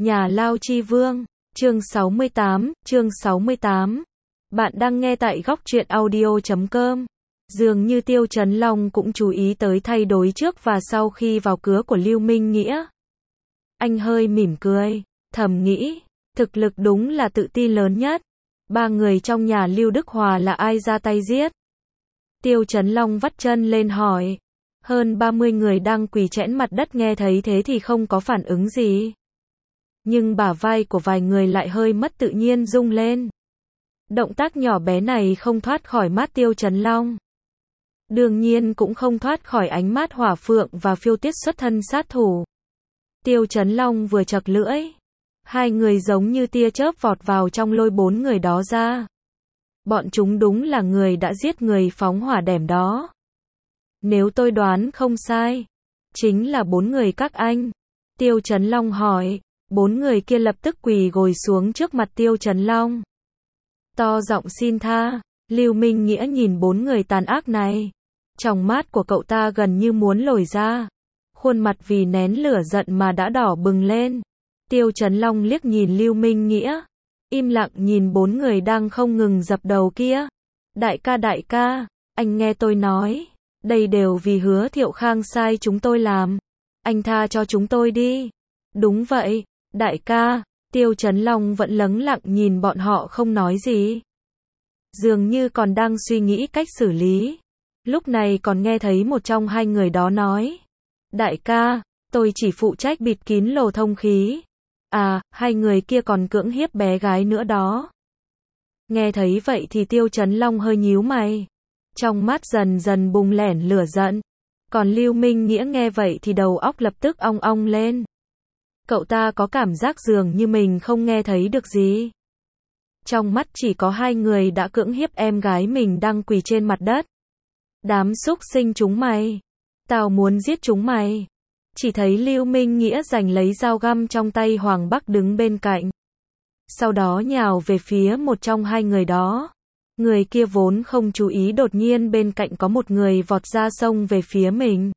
Nhà Lao Chi Vương, chương 68. Bạn đang nghe tại góc truyện audio.com. Dường như Tiêu Chấn Long cũng chú ý tới thay đổi trước và sau khi vào cửa của Lưu Minh Nghĩa. Anh hơi mỉm cười, thầm nghĩ, thực lực đúng là tự tin lớn nhất. Ba người trong nhà Lưu Đức Hòa là ai ra tay giết? Tiêu Chấn Long vắt chân lên hỏi. Hơn 30 người đang quỳ chẽn mặt đất nghe thấy thế thì không có phản ứng gì. Nhưng bả vai của vài người lại hơi mất tự nhiên rung lên. Động tác nhỏ bé này không thoát khỏi mắt Tiêu Chấn Long. Đương nhiên cũng không thoát khỏi ánh mắt hỏa phượng và phiêu tiết xuất thân sát thủ. Tiêu Chấn Long vừa chật lưỡi. Hai người giống như tia chớp vọt vào trong lôi bốn người đó ra. Bọn chúng đúng là người đã giết người phóng hỏa đẻm đó. Nếu tôi đoán không sai, chính là 4 người các anh. Tiêu Chấn Long hỏi. 4 người kia lập tức quỳ gối xuống trước mặt Tiêu Chấn Long. To giọng xin tha. Lưu Minh Nghĩa nhìn 4 người tàn ác này. Trong mắt của cậu ta gần như muốn lồi ra. Khuôn mặt vì nén lửa giận mà đã đỏ bừng lên. Tiêu Chấn Long liếc nhìn Lưu Minh Nghĩa. Im lặng nhìn 4 người đang không ngừng dập đầu kia. Đại ca, anh nghe tôi nói. Đây đều vì Hứa Thiệu Khang sai chúng tôi làm. Anh tha cho chúng tôi đi. Đúng vậy, đại ca. Tiêu Chấn Long vẫn lắng lặng nhìn bọn họ không nói gì. Dường như còn đang suy nghĩ cách xử lý. Lúc này còn nghe thấy một trong hai người đó nói. Đại ca, tôi chỉ phụ trách bịt kín lỗ thông khí. À, hai người kia còn cưỡng hiếp bé gái nữa đó. Nghe thấy vậy thì Tiêu Chấn Long hơi nhíu mày. Trong mắt dần dần bùng lẻn lửa giận. Còn Lưu Minh Nghĩa nghe vậy thì đầu óc lập tức ong ong lên. Cậu ta có cảm giác dường như mình không nghe thấy được gì. Trong mắt chỉ có hai người đã cưỡng hiếp em gái mình đang quỳ trên mặt đất. Đám súc sinh chúng mày. Tao muốn giết chúng mày. Chỉ thấy Lưu Minh Nghĩa giành lấy dao găm trong tay Hoàng Bắc đứng bên cạnh. Sau đó nhào về phía một trong hai người đó. Người kia vốn không chú ý đột nhiên bên cạnh có một người vọt ra xông về phía mình.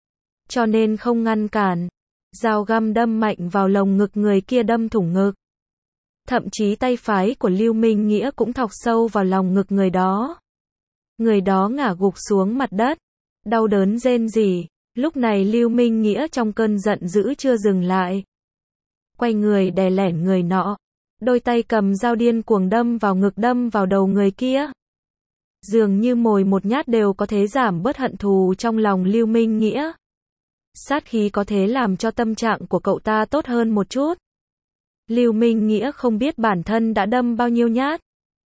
Cho nên không ngăn cản. Dao găm đâm mạnh vào lồng ngực người kia đâm thủng ngực. Thậm chí tay phải của Lưu Minh Nghĩa cũng thọc sâu vào lòng ngực người đó. Người đó ngã gục xuống mặt đất. Đau đớn rên rỉ. Lúc này Lưu Minh Nghĩa trong cơn giận dữ chưa dừng lại. Quay người đè lẻn người nọ. Đôi tay cầm dao điên cuồng đâm vào ngực đâm vào đầu người kia. Dường như mỗi một nhát đều có thể giảm bớt hận thù trong lòng Lưu Minh Nghĩa. Sát khí có thể làm cho tâm trạng của cậu ta tốt hơn một chút. Lưu Minh Nghĩa không biết bản thân đã đâm bao nhiêu nhát.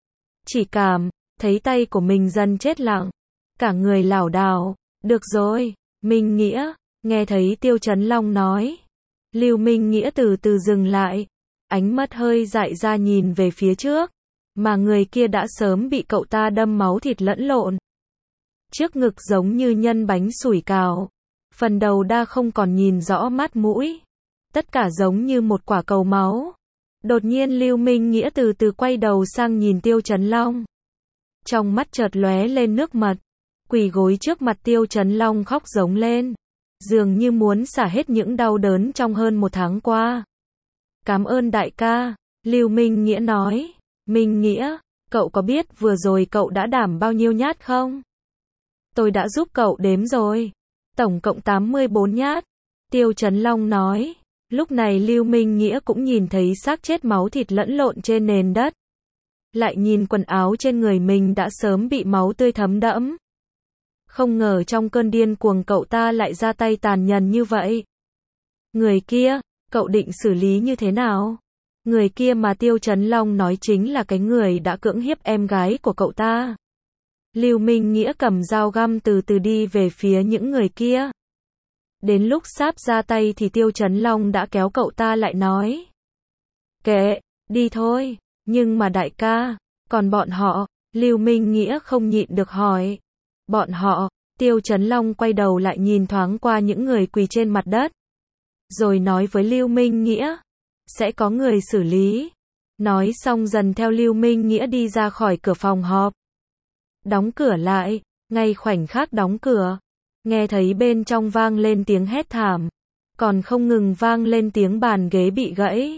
Chỉ cảm thấy tay của mình dần chết lặng. Cả người lảo đảo. Được rồi, Minh Nghĩa. Nghe thấy Tiêu Chấn Long nói. Lưu Minh Nghĩa từ từ dừng lại. Ánh mắt hơi dại ra nhìn về phía trước. Mà người kia đã sớm bị cậu ta đâm máu thịt lẫn lộn. Trước ngực giống như nhân bánh sủi cảo. Phần đầu đa không còn nhìn rõ mắt mũi. Tất cả giống như một quả cầu máu. Đột nhiên Lưu Minh Nghĩa từ từ quay đầu sang nhìn Tiêu Chấn Long. Trong mắt chợt lóe lên nước mật. Quỳ gối trước mặt Tiêu Chấn Long khóc giống lên. Dường như muốn xả hết những đau đớn trong hơn một tháng qua. Cảm ơn đại ca. Lưu Minh Nghĩa nói. Minh Nghĩa, cậu có biết vừa rồi cậu đã đảm bao nhiêu nhát không? Tôi đã giúp cậu đếm rồi. Tổng cộng 84 nhát. Tiêu Chấn Long nói. Lúc này Lưu Minh Nghĩa cũng nhìn thấy xác chết máu thịt lẫn lộn trên nền đất. Lại nhìn quần áo trên người mình đã sớm bị máu tươi thấm đẫm. Không ngờ trong cơn điên cuồng cậu ta lại ra tay tàn nhẫn như vậy. Người kia, cậu định xử lý như thế nào? Người kia mà Tiêu Chấn Long nói chính là cái người đã cưỡng hiếp em gái của cậu ta. Lưu Minh Nghĩa cầm dao găm từ từ đi về phía những người kia. Đến lúc sắp ra tay thì Tiêu Chấn Long đã kéo cậu ta lại nói. Kệ, đi thôi. Nhưng mà đại ca, còn bọn họ, Lưu Minh Nghĩa không nhịn được hỏi. Bọn họ, Tiêu Chấn Long quay đầu lại nhìn thoáng qua những người quỳ trên mặt đất. Rồi nói với Lưu Minh Nghĩa. Sẽ có người xử lý. Nói xong dần theo Lưu Minh Nghĩa đi ra khỏi cửa phòng họp. Đóng cửa lại. Ngay khoảnh khắc đóng cửa. Nghe thấy bên trong vang lên tiếng hét thảm. Còn không ngừng vang lên tiếng bàn ghế bị gãy.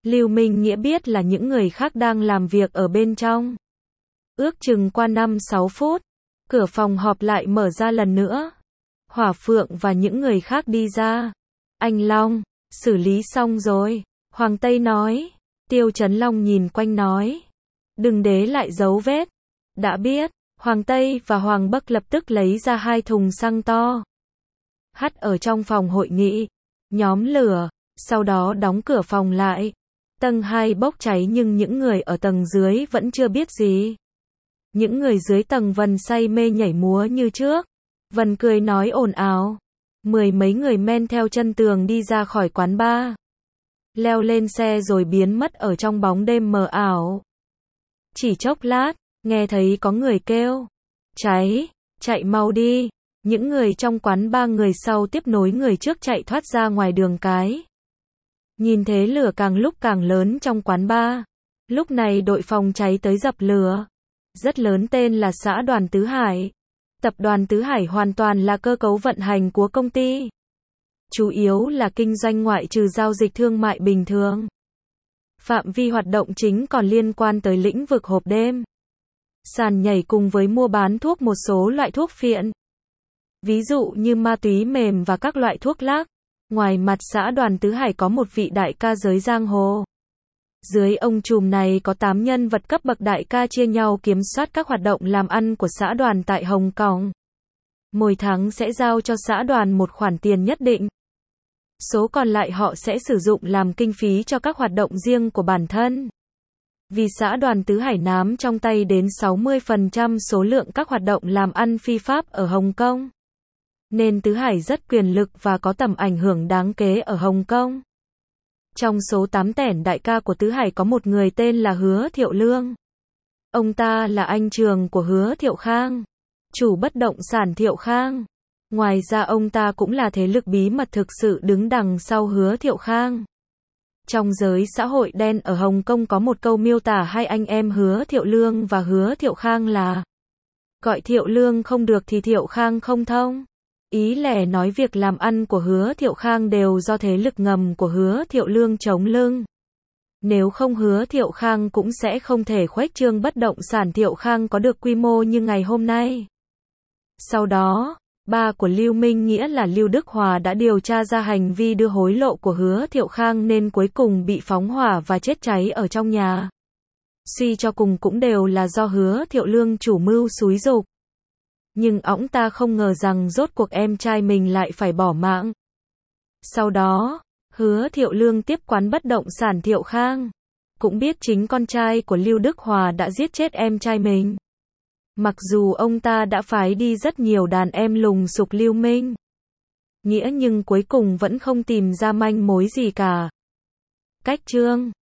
Lưu Minh Nghĩa biết là những người khác đang làm việc ở bên trong. Ước chừng qua 5-6 phút, cửa phòng họp lại mở ra lần nữa. Hỏa Phượng và những người khác đi ra. Anh Long, xử lý xong rồi. Hoàng Tây nói. Tiêu Chấn Long nhìn quanh nói. Đừng để lại dấu vết. Đã biết. Hoàng Tây và Hoàng Bắc lập tức lấy ra 2 thùng xăng to. Hắt ở trong phòng hội nghị. Nhóm lửa. Sau đó đóng cửa phòng lại. Tầng 2 bốc cháy nhưng những người ở tầng dưới vẫn chưa biết gì. Những người dưới tầng Vân say mê nhảy múa như trước. Vân cười nói ồn ào. 10 mấy người men theo chân tường đi ra khỏi quán bar. Leo lên xe rồi biến mất ở trong bóng đêm mờ ảo. Chỉ chốc lát, nghe thấy có người kêu. Cháy, chạy mau đi. Những người trong quán bar người sau tiếp nối người trước chạy thoát ra ngoài đường cái. Nhìn thế lửa càng lúc càng lớn trong quán bar. Lúc này đội phòng cháy tới dập lửa. Rất lớn tên là Xã đoàn Tứ Hải. Tập đoàn Tứ Hải hoàn toàn là cơ cấu vận hành của công ty. Chủ yếu là kinh doanh ngoại trừ giao dịch thương mại bình thường. Phạm vi hoạt động chính còn liên quan tới lĩnh vực hộp đêm. Sàn nhảy cùng với mua bán thuốc một số loại thuốc phiện. Ví dụ như ma túy mềm và các loại thuốc lắc. Ngoài mặt Xã đoàn Tứ Hải có một vị đại ca giới giang hồ. Dưới ông trùm này có 8 nhân vật cấp bậc đại ca chia nhau kiểm soát các hoạt động làm ăn của xã đoàn tại Hồng Kông. Mỗi tháng sẽ giao cho xã đoàn một khoản tiền nhất định. Số còn lại họ sẽ sử dụng làm kinh phí cho các hoạt động riêng của bản thân. Vì xã đoàn Tứ Hải nắm trong tay đến 60% số lượng các hoạt động làm ăn phi pháp ở Hồng Kông. Nên Tứ Hải rất quyền lực và có tầm ảnh hưởng đáng kể ở Hồng Kông. Trong số 8 tẻn đại ca của Tứ Hải có một người tên là Hứa Thiệu Lương. Ông ta là anh trường của Hứa Thiệu Khang, chủ bất động sản Thiệu Khang. Ngoài ra ông ta cũng là thế lực bí mật thực sự đứng đằng sau Hứa Thiệu Khang. Trong giới xã hội đen ở Hồng Kông có một câu miêu tả hai anh em Hứa Thiệu Lương và Hứa Thiệu Khang là gọi Thiệu Lương không được thì Thiệu Khang không thông. Ý lẻ nói việc làm ăn của Hứa Thiệu Khang đều do thế lực ngầm của Hứa Thiệu Lương chống lưng. Nếu không Hứa Thiệu Khang cũng sẽ không thể khuếch trương bất động sản Thiệu Khang có được quy mô như ngày hôm nay. Sau đó, ba của Lưu Minh Nghĩa là Lưu Đức Hòa đã điều tra ra hành vi đưa hối lộ của Hứa Thiệu Khang nên cuối cùng bị phóng hỏa và chết cháy ở trong nhà. Suy cho cùng cũng đều là do Hứa Thiệu Lương chủ mưu xúi giục. Nhưng ổng ta không ngờ rằng rốt cuộc em trai mình lại phải bỏ mạng. Sau đó, Hứa Thiệu Lương tiếp quán bất động sản Thiệu Khang. Cũng biết chính con trai của Lưu Đức Hòa đã giết chết em trai mình. Mặc dù ông ta đã phái đi rất nhiều đàn em lùng sục Lưu Minh Nghĩa nhưng cuối cùng vẫn không tìm ra manh mối gì cả. Cách chương